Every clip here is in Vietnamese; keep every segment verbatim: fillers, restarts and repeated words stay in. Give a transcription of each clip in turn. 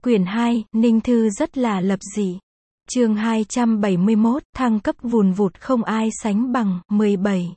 Quyển hai, Ninh Thư rất là lập dị. Chương hai trăm bảy mươi mốt, thăng cấp vùn vụt không ai sánh bằng, mười bảy.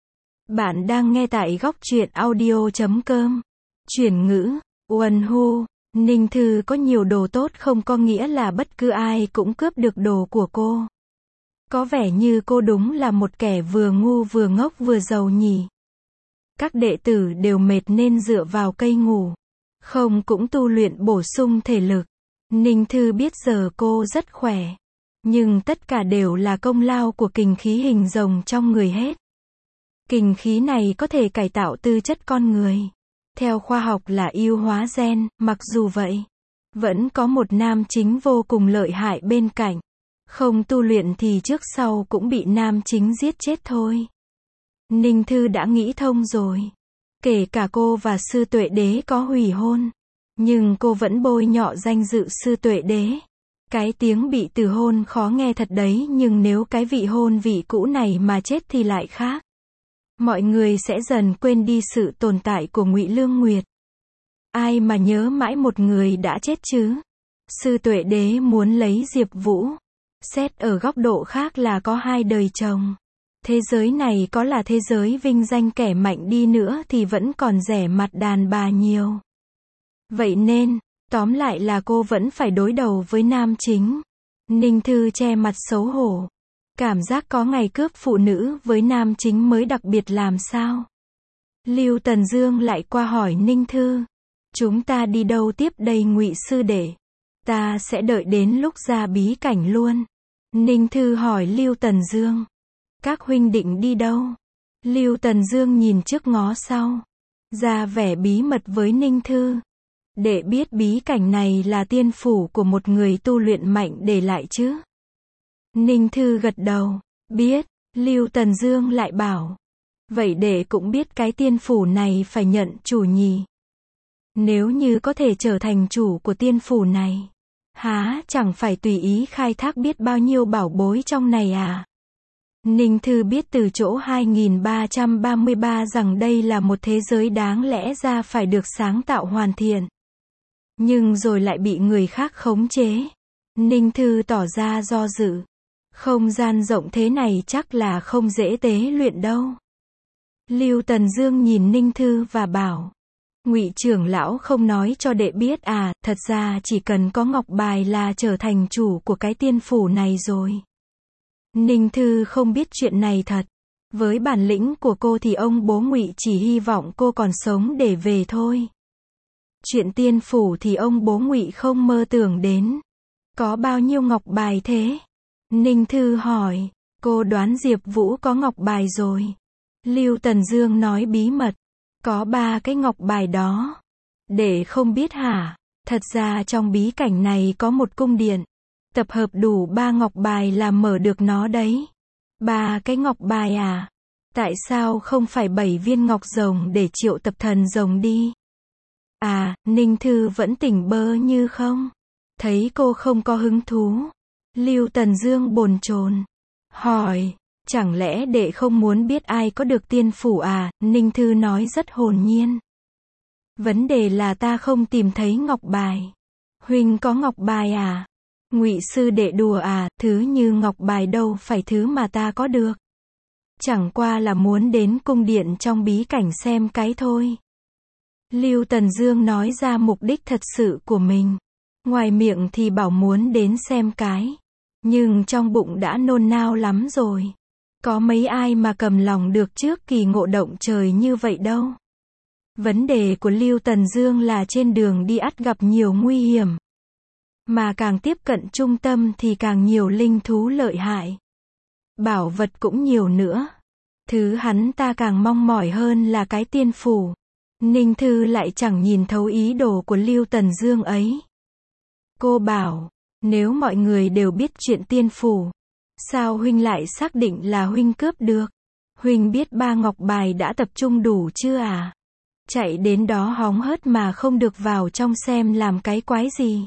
Bạn đang nghe tại góc truyện audio chấm com. Chuyển ngữ, Uẩn Hu, Ninh Thư có nhiều đồ tốt không có nghĩa là bất cứ ai cũng cướp được đồ của cô. Có vẻ như cô đúng là một kẻ vừa ngu vừa ngốc vừa giàu nhỉ. Các đệ tử đều mệt nên dựa vào cây ngủ. Không cũng tu luyện bổ sung thể lực. Ninh Thư biết giờ cô rất khỏe. Nhưng tất cả đều là công lao của kình khí hình rồng trong người hết. Kình khí này có thể cải tạo tư chất con người. Theo khoa học là ưu hóa gen, mặc dù vậy, vẫn có một nam chính vô cùng lợi hại bên cạnh. Không tu luyện thì trước sau cũng bị nam chính giết chết thôi. Ninh Thư đã nghĩ thông rồi. Kể cả cô và sư tuệ đế có hủy hôn, nhưng cô vẫn bôi nhọ danh dự sư tuệ đế. Cái tiếng bị từ hôn khó nghe thật đấy, nhưng nếu cái vị hôn vị cũ này mà chết thì lại khác. Mọi người sẽ dần quên đi sự tồn tại của Ngụy Lương Nguyệt. Ai mà nhớ mãi một người đã chết chứ? Sư tuệ đế muốn lấy Diệp Vũ. Xét ở góc độ khác là có hai đời chồng. Thế giới này có là thế giới vinh danh kẻ mạnh đi nữa thì vẫn còn rẻ mặt đàn bà nhiều. Vậy nên, tóm lại là cô vẫn phải đối đầu với nam chính. Ninh Thư che mặt xấu hổ. Cảm giác có ngày cướp phụ nữ với nam chính mới đặc biệt làm sao? Lưu Tần Dương lại qua hỏi Ninh Thư. Chúng ta đi đâu tiếp đây Ngụy sư đệ? Ta sẽ đợi đến lúc ra bí cảnh luôn. Ninh Thư hỏi Lưu Tần Dương. Các huynh định đi đâu? Lưu Tần Dương nhìn trước ngó sau. Ra vẻ bí mật với Ninh Thư. Để biết bí cảnh này là tiên phủ của một người tu luyện mạnh để lại chứ? Ninh Thư gật đầu. Biết. Lưu Tần Dương lại bảo. Vậy để cũng biết cái tiên phủ này phải nhận chủ nhỉ? Nếu như có thể trở thành chủ của tiên phủ này, há chẳng phải tùy ý khai thác biết bao nhiêu bảo bối trong này à? Ninh Thư biết từ chỗ hai nghìn ba trăm ba mươi ba rằng đây là một thế giới đáng lẽ ra phải được sáng tạo hoàn thiện. Nhưng rồi lại bị người khác khống chế. Ninh Thư tỏ ra do dự. Không gian rộng thế này chắc là không dễ tế luyện đâu. Lưu Tần Dương nhìn Ninh Thư và bảo. Ngụy trưởng lão không nói cho đệ biết à, thật ra chỉ cần có ngọc bài là trở thành chủ của cái tiên phủ này rồi. Ninh Thư không biết chuyện này thật. Với bản lĩnh của cô thì ông bố Ngụy chỉ hy vọng cô còn sống để về thôi. Chuyện tiên phủ thì ông bố Ngụy không mơ tưởng đến. Có bao nhiêu ngọc bài thế? Ninh Thư hỏi. Cô đoán Diệp Vũ có ngọc bài rồi. Lưu Tần Dương nói bí mật. Có ba cái ngọc bài đó. Để không biết hả? Thật ra trong bí cảnh này có một cung điện. Tập hợp đủ ba ngọc bài là mở được nó đấy. Ba cái ngọc bài à? Tại sao không phải bảy viên ngọc rồng để triệu tập thần rồng đi? À, Ninh Thư vẫn tỉnh bơ như không? Thấy cô không có hứng thú. Lưu Tần Dương bồn chồn. Hỏi. Chẳng lẽ đệ không muốn biết ai có được tiên phủ à? Ninh Thư nói rất hồn nhiên. Vấn đề là ta không tìm thấy ngọc bài. Huynh có ngọc bài à? Ngụy sư đệ đùa à? Thứ như ngọc bài đâu phải thứ mà ta có được. Chẳng qua là muốn đến cung điện trong bí cảnh xem cái thôi. Lưu Tần Dương nói ra mục đích thật sự của mình. Ngoài miệng thì bảo muốn đến xem cái. Nhưng trong bụng đã nôn nao lắm rồi. Có mấy ai mà cầm lòng được trước kỳ ngộ động trời như vậy đâu. Vấn đề của Lưu Tần Dương là trên đường đi ắt gặp nhiều nguy hiểm. Mà càng tiếp cận trung tâm thì càng nhiều linh thú lợi hại. Bảo vật cũng nhiều nữa. Thứ hắn ta càng mong mỏi hơn là cái tiên phủ. Ninh Thư lại chẳng nhìn thấu ý đồ của Lưu Tần Dương ấy. Cô bảo, nếu mọi người đều biết chuyện tiên phủ, sao huynh lại xác định là huynh cướp được? Huynh biết ba ngọc bài đã tập trung đủ chưa à? Chạy đến đó hóng hớt mà không được vào trong xem làm cái quái gì?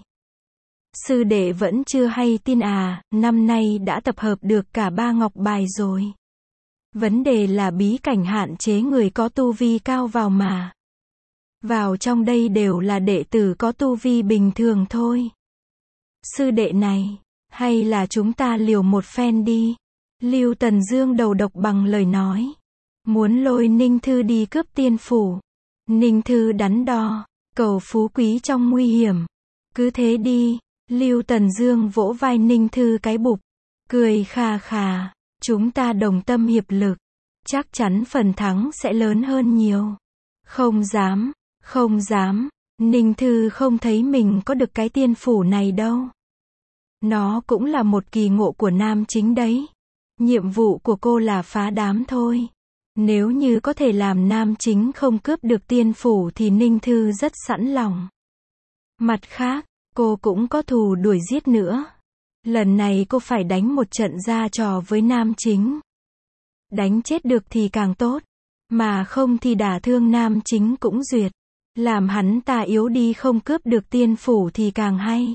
Sư đệ vẫn chưa hay tin à? Năm nay đã tập hợp được cả ba ngọc bài rồi. Vấn đề là bí cảnh hạn chế người có tu vi cao vào mà. Vào trong đây đều là đệ tử có tu vi bình thường thôi. Sư đệ này, hay là chúng ta liều một phen đi. Lưu Tần Dương đầu độc bằng lời nói. Muốn lôi Ninh Thư đi cướp tiên phủ. Ninh Thư đắn đo, cầu phú quý trong nguy hiểm. Cứ thế đi. Lưu Tần Dương vỗ vai Ninh Thư cái bụp, cười khà khà, chúng ta đồng tâm hiệp lực, chắc chắn phần thắng sẽ lớn hơn nhiều. Không dám, không dám, Ninh Thư không thấy mình có được cái tiên phủ này đâu. Nó cũng là một kỳ ngộ của nam chính đấy. Nhiệm vụ của cô là phá đám thôi. Nếu như có thể làm nam chính không cướp được tiên phủ thì Ninh Thư rất sẵn lòng. Mặt khác, cô cũng có thù đuổi giết nữa. Lần này cô phải đánh một trận ra trò với nam chính. Đánh chết được thì càng tốt, mà không thì đả thương nam chính cũng duyệt. Làm hắn ta yếu đi không cướp được tiên phủ thì càng hay.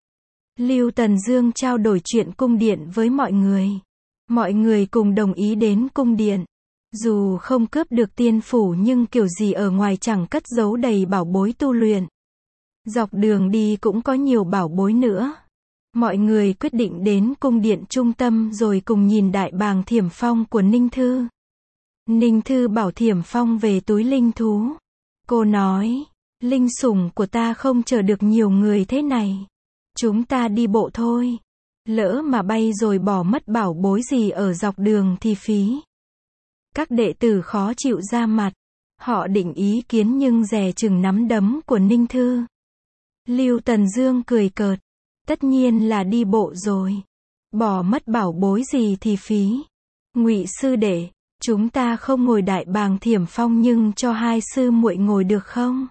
Lưu Tần Dương trao đổi chuyện cung điện với mọi người. Mọi người cùng đồng ý đến cung điện. Dù không cướp được tiên phủ nhưng kiểu gì ở ngoài chẳng cất giấu đầy bảo bối tu luyện. Dọc đường đi cũng có nhiều bảo bối nữa. Mọi người quyết định đến cung điện trung tâm rồi cùng nhìn đại bàng Thiểm Phong của Ninh Thư. Ninh Thư bảo Thiểm Phong về túi linh thú. Cô nói, linh sủng của ta không chờ được nhiều người thế này. Chúng ta đi bộ thôi. Lỡ mà bay rồi bỏ mất bảo bối gì ở dọc đường thì phí. Các đệ tử khó chịu ra mặt. Họ định ý kiến nhưng dè chừng nắm đấm của Ninh Thư. Lưu Tần Dương cười cợt. Tất nhiên là đi bộ rồi. Bỏ mất bảo bối gì thì phí. Ngụy sư đệ, chúng ta không ngồi đại bàng Thiểm Phong nhưng cho hai sư muội ngồi được không?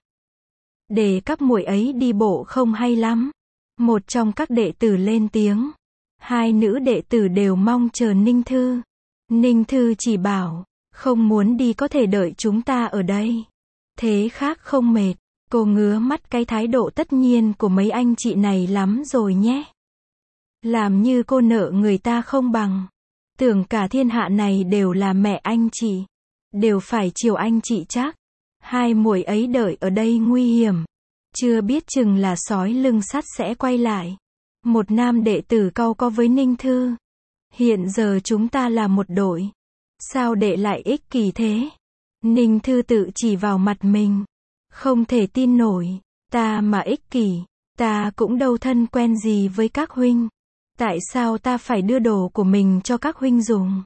Để các muội ấy đi bộ không hay lắm. Một trong các đệ tử lên tiếng. Hai nữ đệ tử đều mong chờ Ninh Thư. Ninh Thư chỉ bảo, không muốn đi có thể đợi chúng ta ở đây. Thế khác không mệt. Cô ngứa mắt cái thái độ tất nhiên của mấy anh chị này lắm rồi nhé. Làm như cô nợ người ta không bằng. Tưởng cả thiên hạ này đều là mẹ anh chị. Đều phải chiều anh chị chắc. Hai muội ấy đợi ở đây nguy hiểm. Chưa biết chừng là sói lưng sắt sẽ quay lại. Một nam đệ tử cau có với Ninh Thư. Hiện giờ chúng ta là một đội. Sao đệ lại ích kỷ thế? Ninh Thư tự chỉ vào mặt mình. Không thể tin nổi. Ta mà ích kỷ. Ta cũng đâu thân quen gì với các huynh. Tại sao ta phải đưa đồ của mình cho các huynh dùng?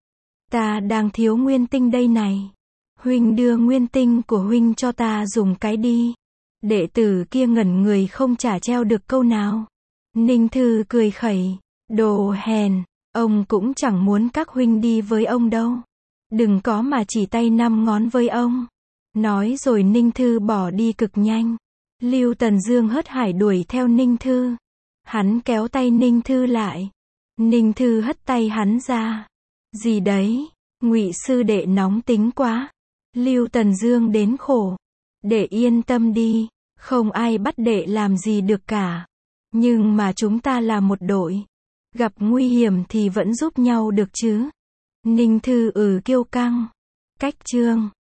Ta đang thiếu nguyên tinh đây này. Huynh đưa nguyên tinh của huynh cho ta dùng cái đi. Đệ tử kia ngẩn người không trả treo được câu nào. Ninh Thư cười khẩy. Đồ hèn. Ông cũng chẳng muốn các huynh đi với ông đâu. Đừng có mà chỉ tay năm ngón với ông. Nói rồi Ninh Thư bỏ đi cực nhanh. Lưu Tần Dương hớt hải đuổi theo Ninh Thư. Hắn kéo tay Ninh Thư lại. Ninh Thư hất tay hắn ra. Gì đấy? Ngụy sư đệ nóng tính quá. Lưu Tần Dương đến khổ. Đệ yên tâm đi. Không ai bắt đệ làm gì được cả. Nhưng mà chúng ta là một đội. Gặp nguy hiểm thì vẫn giúp nhau được chứ. Ninh Thư ừ kiêu căng. Cách chương